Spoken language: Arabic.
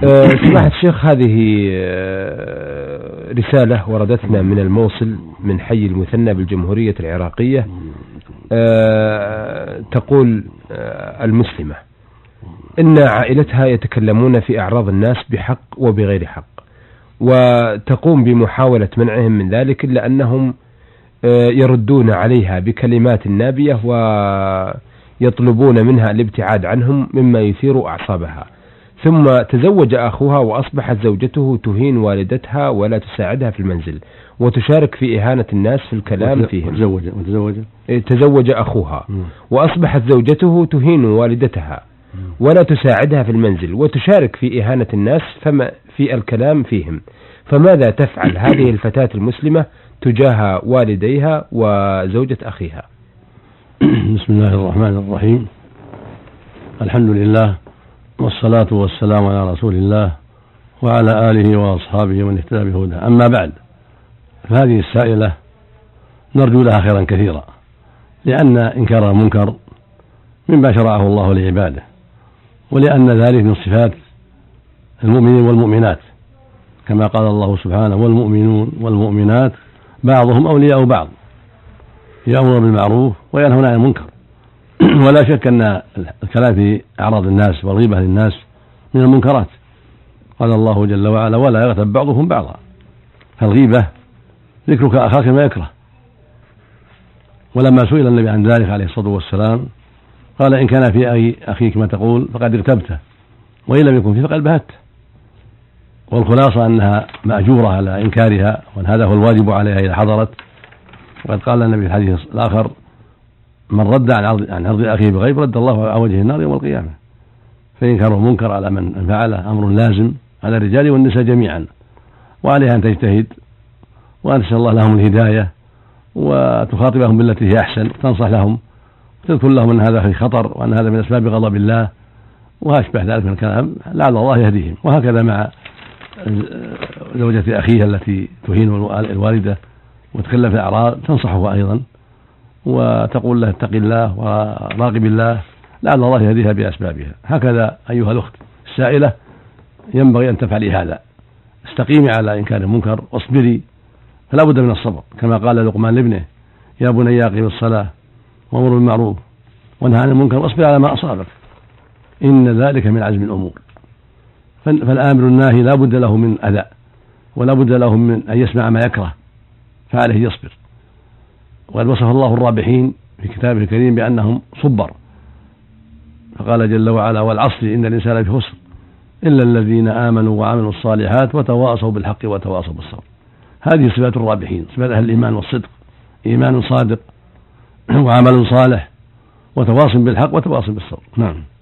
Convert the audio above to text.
سماحة الشيخ، هذه رسالة وردتنا من الموصل من حي المثنى بالجمهورية العراقية. تقول المسلمة إن عائلتها يتكلمون في أعراض الناس بحق وبغير حق، وتقوم بمحاولة منعهم من ذلك، إلا أنهم يردون عليها بكلمات نابية ويطلبون منها الابتعاد عنهم مما يثير أعصابها. ثم تزوج أخوها وأصبحت زوجته تهين والدتها ولا تساعدها في المنزل وتشارك في إهانة الناس في الكلام فيهم. تزوج أخوها وأصبحت زوجته تهين والدتها ولا تساعدها في المنزل وتشارك في إهانة الناس في الكلام فيهم. فماذا تفعل هذه الفتاة المسلمة تجاه والديها وزوجة أخيها؟ بسم الله الرحمن الرحيم. الحمد لله والصلاة والسلام على رسول الله وعلى آله وأصحابه ومن اهتدى بهداه. أما بعد، فهذه السائلة نرجو لها خيرا كثيرا، لأن إنكار المنكر مما شرعه الله لعباده، ولأن ذلك من صفات المؤمنين والمؤمنات، كما قال الله سبحانه: والمؤمنون والمؤمنات بعضهم أولياء بعض يأمرون بالمعروف وينهون عن المنكر. ولا شك أن الكلام في أعراض الناس والغيبة للناس من المنكرات. قال الله جل وعلا: ولا يغتب بعضهم بعضا. فالغيبة ذكرك أخاك ما يكره. ولما سئل النبي عن ذلك عليه الصلاة والسلام قال: إن كان في أخيك ما تقول فقد اغتبته، وإن لم يكن فيه فقد بهته. والخلاصة أنها مأجورة على إنكارها، وأن هذا هو الواجب عليها إذا حضرت. وقد قال النبي في الحديث الآخر: من رد عن عرض أخيه بغيب رد الله على وجه النار يوم القيامة. فإنكار المنكر على من فعله أمر لازم على الرجال والنساء جميعا، وعليها أن تجتهد وأن تسأل الله لهم الهداية، وتخاطبهم بالتي هي أحسن، وتنصح لهم وتذكر لهم أن هذا في خطر وأن هذا من أسباب غضب الله وأشبه ذلك من الكلام، لعل الله يهديهم. وهكذا مع زوجة أخيها التي تهين الوالدة وتكلم في الأعراض، تنصحه أيضا وتقول له: اتق الله وراقب الله، لعل الله يهديها بأسبابها. هكذا أيها الأخت السائلة ينبغي أن تفعلي هذا، استقيمي على إنكار المنكر واصبري، فلا بد من الصبر، كما قال لقمان لابنه: يا بني أقم الصلاة وأمر بالمعروف وانهى عن المنكر واصبر على ما أصابك إن ذلك من عزم الأمور. فالآمر الناهي لا بد له من أذى، ولا بد له من أن يسمع ما يكره، فعليه يصبر. وقد وصف الله الرابحين في كتابه الكريم بأنهم صبر، فقال جل وعلا: والعصر إن الإنسان لفي خسر إلا الذين آمنوا وعملوا الصالحات وتواصوا بالحق وتواصوا بالصبر. هذه صفات الرابحين، صفات أهل الإيمان والصدق: إيمان صادق وعمل صالح وتواصل بالحق وتواصل بالصبر. نعم.